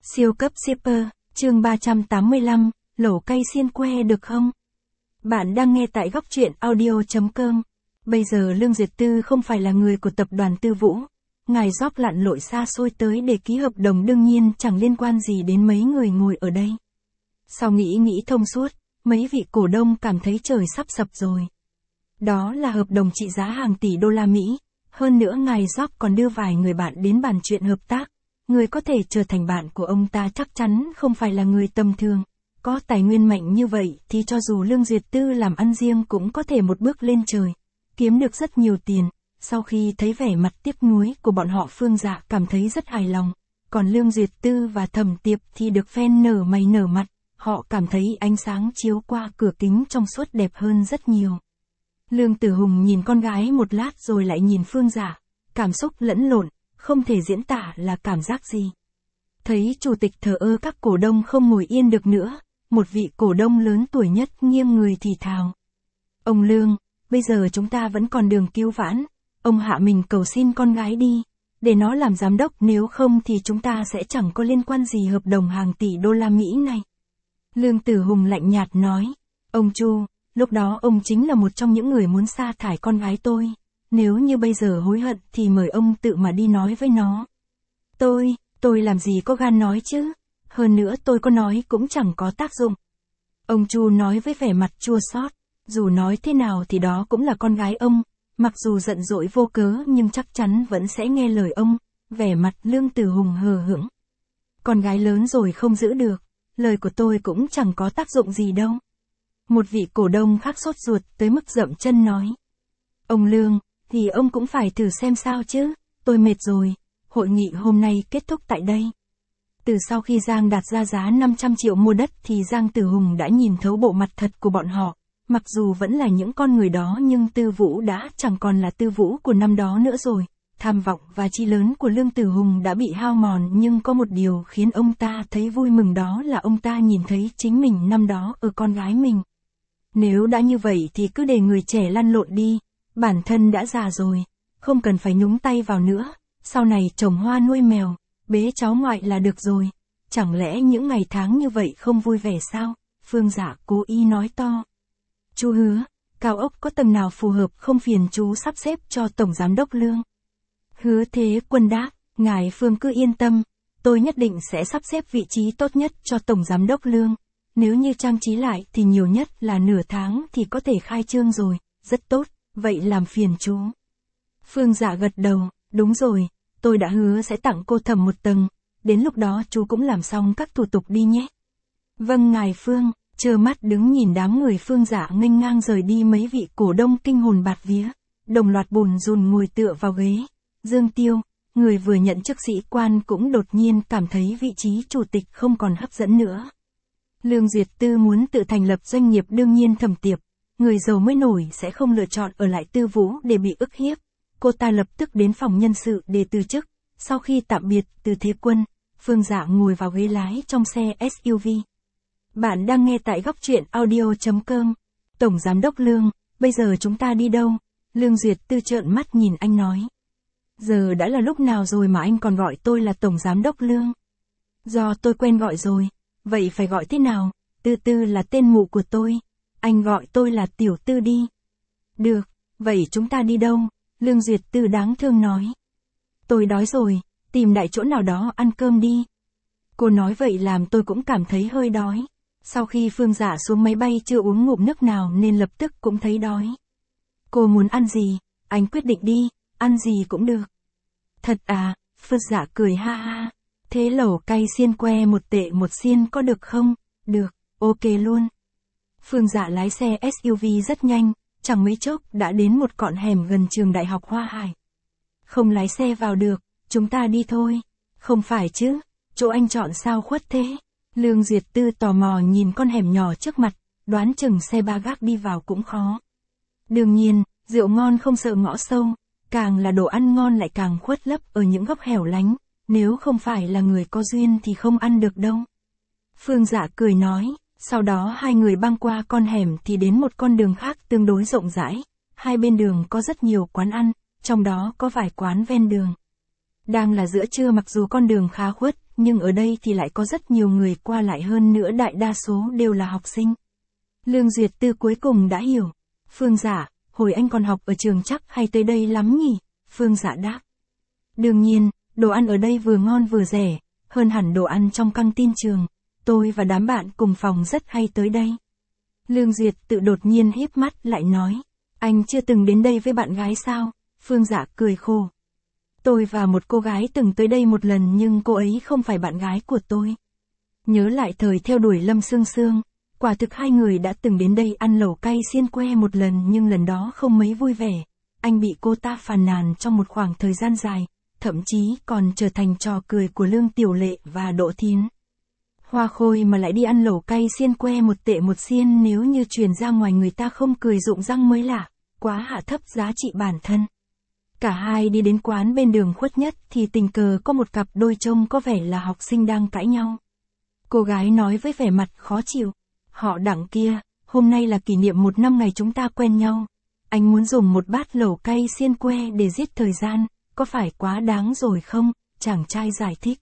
Siêu cấp shipper, chương 385, lẩu cay xiên que được không? Bạn đang nghe tại góc truyện audio.com. Bây giờ Lương Duyệt Tư không phải là người của tập đoàn Tư Vũ. Ngài Job lặn lội xa xôi tới để ký hợp đồng đương nhiên chẳng liên quan gì đến mấy người ngồi ở đây. Sau nghĩ thông suốt, mấy vị cổ đông cảm thấy trời sắp sập rồi. Đó là hợp đồng trị giá hàng tỷ đô la Mỹ. Hơn nữa ngài Job còn đưa vài người bạn đến bàn chuyện hợp tác. Người có thể trở thành bạn của ông ta chắc chắn không phải là người tầm thường. Có tài nguyên mạnh như vậy thì cho dù Lương Duyệt Tư làm ăn riêng cũng có thể một bước lên trời, kiếm được rất nhiều tiền. Sau khi thấy vẻ mặt tiếc nuối của bọn họ, Phương Dạ cảm thấy rất hài lòng. Còn Lương Duyệt Tư và Thẩm Tiệp thì được phen nở mày nở mặt, họ cảm thấy ánh sáng chiếu qua cửa kính trong suốt đẹp hơn rất nhiều. Lương Tử Hùng nhìn con gái một lát rồi lại nhìn Phương Dạ, cảm xúc lẫn lộn, không thể diễn tả là cảm giác gì. Thấy chủ tịch thờ ơ, các cổ đông không ngồi yên được nữa, một vị cổ đông lớn tuổi nhất nghiêng người thì thào. Ông Lương, bây giờ chúng ta vẫn còn đường cứu vãn, ông hạ mình cầu xin con gái đi, để nó làm giám đốc, nếu không thì chúng ta sẽ chẳng có liên quan gì hợp đồng hàng tỷ đô la Mỹ này. Lương Tử Hùng lạnh nhạt nói, ông Chu, lúc đó ông chính là một trong những người muốn sa thải con gái tôi. Nếu như bây giờ hối hận thì mời ông tự mà đi nói với nó. Tôi làm gì có gan nói chứ, hơn nữa tôi có nói cũng chẳng có tác dụng. Ông Chu nói với vẻ mặt chua xót, dù nói thế nào thì đó cũng là con gái ông, mặc dù giận dỗi vô cớ nhưng chắc chắn vẫn sẽ nghe lời ông. Vẻ mặt Lương Tử Hùng hờ hững. Con gái lớn rồi không giữ được, lời của tôi cũng chẳng có tác dụng gì đâu. Một vị cổ đông khác sốt ruột tới mức dậm chân nói. Ông Lương, thì ông cũng phải thử xem sao chứ, tôi mệt rồi, hội nghị hôm nay kết thúc tại đây. Từ sau khi Giang đặt ra giá 500 triệu mua đất thì Giang Tử Hùng đã nhìn thấu bộ mặt thật của bọn họ, mặc dù vẫn là những con người đó nhưng Tư Vũ đã chẳng còn là Tư Vũ của năm đó nữa rồi. Tham vọng và chí lớn của Lương Tử Hùng đã bị hao mòn, nhưng có một điều khiến ông ta thấy vui mừng, đó là ông ta nhìn thấy chính mình năm đó ở con gái mình. Nếu đã như vậy thì cứ để người trẻ lăn lộn đi. Bản thân đã già rồi, không cần phải nhúng tay vào nữa, sau này trồng hoa nuôi mèo, bế cháu ngoại là được rồi. Chẳng lẽ những ngày tháng như vậy không vui vẻ sao? Phương Dạ cố ý nói to. Chú Hứa, cao ốc có tầng nào phù hợp không, phiền chú sắp xếp cho Tổng Giám đốc Lương. Hứa Thế Quân đáp, ngài Phương cứ yên tâm, tôi nhất định sẽ sắp xếp vị trí tốt nhất cho Tổng Giám đốc Lương. Nếu như trang trí lại thì nhiều nhất là nửa tháng thì có thể khai trương rồi, rất tốt. Vậy làm phiền chú. Phương Dạ gật đầu, đúng rồi, tôi đã hứa sẽ tặng cô Thẩm một tầng, đến lúc đó chú cũng làm xong các thủ tục đi nhé. Vâng ngài Phương, trơ mắt đứng nhìn đám người Phương Dạ nghênh ngang rời đi, mấy vị cổ đông kinh hồn bạt vía, đồng loạt bùn rùn ngồi tựa vào ghế. Dương Tiêu, người vừa nhận chức sĩ quan cũng đột nhiên cảm thấy vị trí chủ tịch không còn hấp dẫn nữa. Lương Duyệt Tư muốn tự thành lập doanh nghiệp, đương nhiên Thẩm Tiệp, người giàu mới nổi, sẽ không lựa chọn ở lại Tư Vũ để bị ức hiếp. Cô ta lập tức đến phòng nhân sự để từ chức. Sau khi tạm biệt Từ Thế Quân, Phương Dạ ngồi vào ghế lái trong xe SUV. Bạn đang nghe tại góc truyện audio.com. Tổng Giám đốc Lương, bây giờ chúng ta đi đâu? Lương Duyệt Tư trợn mắt nhìn anh nói. Giờ đã là lúc nào rồi mà anh còn gọi tôi là Tổng Giám đốc Lương? Do tôi quen gọi rồi, vậy phải gọi thế nào? Tư Tư là tên mụ của tôi. Anh gọi tôi là Tiểu Tư đi. Được, vậy chúng ta đi đâu? Lương Duyệt Tư đáng thương nói. Tôi đói rồi, tìm đại chỗ nào đó ăn cơm đi. Cô nói vậy làm tôi cũng cảm thấy hơi đói. Sau khi Phương Dạ xuống máy bay chưa uống ngụm nước nào nên lập tức cũng thấy đói. Cô muốn ăn gì? Anh quyết định đi, ăn gì cũng được. Thật à? Phương Dạ cười ha ha. Thế lẩu cay xiên que 1 tệ 1 xiên có được không? Được, ok luôn. Phương Dạ lái xe SUV rất nhanh, chẳng mấy chốc đã đến một con hẻm gần trường Đại học Hoa Hải. Không lái xe vào được, chúng ta đi thôi. Không phải chứ, chỗ anh chọn sao khuất thế? Lương Duyệt Tư tò mò nhìn con hẻm nhỏ trước mặt, đoán chừng xe ba gác đi vào cũng khó. Đương nhiên, rượu ngon không sợ ngõ sâu, càng là đồ ăn ngon lại càng khuất lấp ở những góc hẻo lánh, nếu không phải là người có duyên thì không ăn được đâu. Phương Dạ cười nói. Sau đó hai người băng qua con hẻm thì đến một con đường khác tương đối rộng rãi. Hai bên đường có rất nhiều quán ăn, trong đó có vài quán ven đường. Đang là giữa trưa, mặc dù con đường khá khuất, nhưng ở đây thì lại có rất nhiều người qua lại, hơn nữa đại đa số đều là học sinh. Lương Duyệt Tư cuối cùng đã hiểu. Phương Dạ, hồi anh còn học ở trường chắc hay tới đây lắm nhỉ? Phương Dạ đáp. Đương nhiên, đồ ăn ở đây vừa ngon vừa rẻ, hơn hẳn đồ ăn trong căng tin trường. Tôi và đám bạn cùng phòng rất hay tới đây. Lương Duyệt Tự đột nhiên híp mắt lại nói. Anh chưa từng đến đây với bạn gái sao? Phương Dạ cười khổ. Tôi và một cô gái từng tới đây một lần nhưng cô ấy không phải bạn gái của tôi. Nhớ lại thời theo đuổi Lâm Sương Sương, quả thực hai người đã từng đến đây ăn lẩu cay xiên que một lần nhưng lần đó không mấy vui vẻ. Anh bị cô ta phàn nàn trong một khoảng thời gian dài, thậm chí còn trở thành trò cười của Lương Tiểu Lệ và Đỗ Thiến. Hoa Khôi mà lại đi ăn lẩu cay xiên que một tệ một xiên, nếu như truyền ra ngoài người ta không cười rụng răng mới lạ, quá hạ thấp giá trị bản thân. Cả hai đi đến quán bên đường Khuất Nhất thì tình cờ có một cặp đôi trông có vẻ là học sinh đang cãi nhau. Cô gái nói với vẻ mặt khó chịu. Họ Đặng kia, hôm nay là kỷ niệm 1 năm ngày chúng ta quen nhau. Anh muốn dùng một bát lẩu cay xiên que để giết thời gian, có phải quá đáng rồi không? Chàng trai giải thích.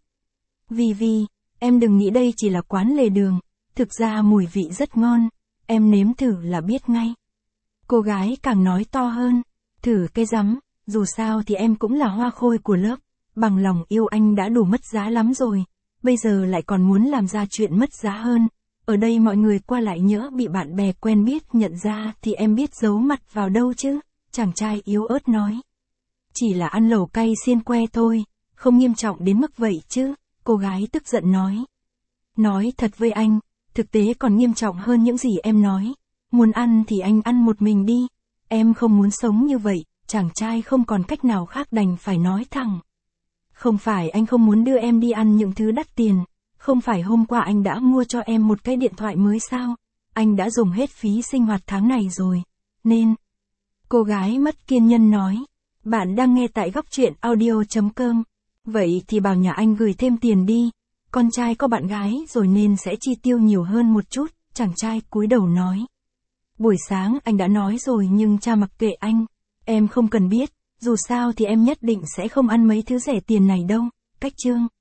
Vì, em đừng nghĩ đây chỉ là quán lề đường, thực ra mùi vị rất ngon, em nếm thử là biết ngay. Cô gái càng nói to hơn, thử cái rắm, dù sao thì em cũng là Hoa Khôi của lớp, bằng lòng yêu anh đã đủ mất giá lắm rồi, bây giờ lại còn muốn làm ra chuyện mất giá hơn. Ở đây mọi người qua lại nhỡ bị bạn bè quen biết nhận ra thì em biết giấu mặt vào đâu chứ, chàng trai yếu ớt nói. Chỉ là ăn lẩu cay xiên que thôi, không nghiêm trọng đến mức vậy chứ, cô gái tức giận nói. Nói thật với anh, thực tế còn nghiêm trọng hơn những gì em nói, muốn ăn thì anh ăn một mình đi, em không muốn sống như vậy, chàng trai không còn cách nào khác đành phải nói thẳng. Không phải anh không muốn đưa em đi ăn những thứ đắt tiền. Không phải hôm qua anh đã mua cho em một cái điện thoại mới sao? Anh đã dùng hết phí sinh hoạt tháng này rồi, nên... Cô gái mất kiên nhẫn nói. Bạn đang nghe tại góc truyện audio.com. Vậy thì bảo nhà anh gửi thêm tiền đi. Con trai có bạn gái rồi nên sẽ chi tiêu nhiều hơn một chút, chàng trai cúi đầu nói. Buổi sáng anh đã nói rồi nhưng cha mặc kệ anh. Em không cần biết, dù sao thì em nhất định sẽ không ăn mấy thứ rẻ tiền này đâu. Cách chương.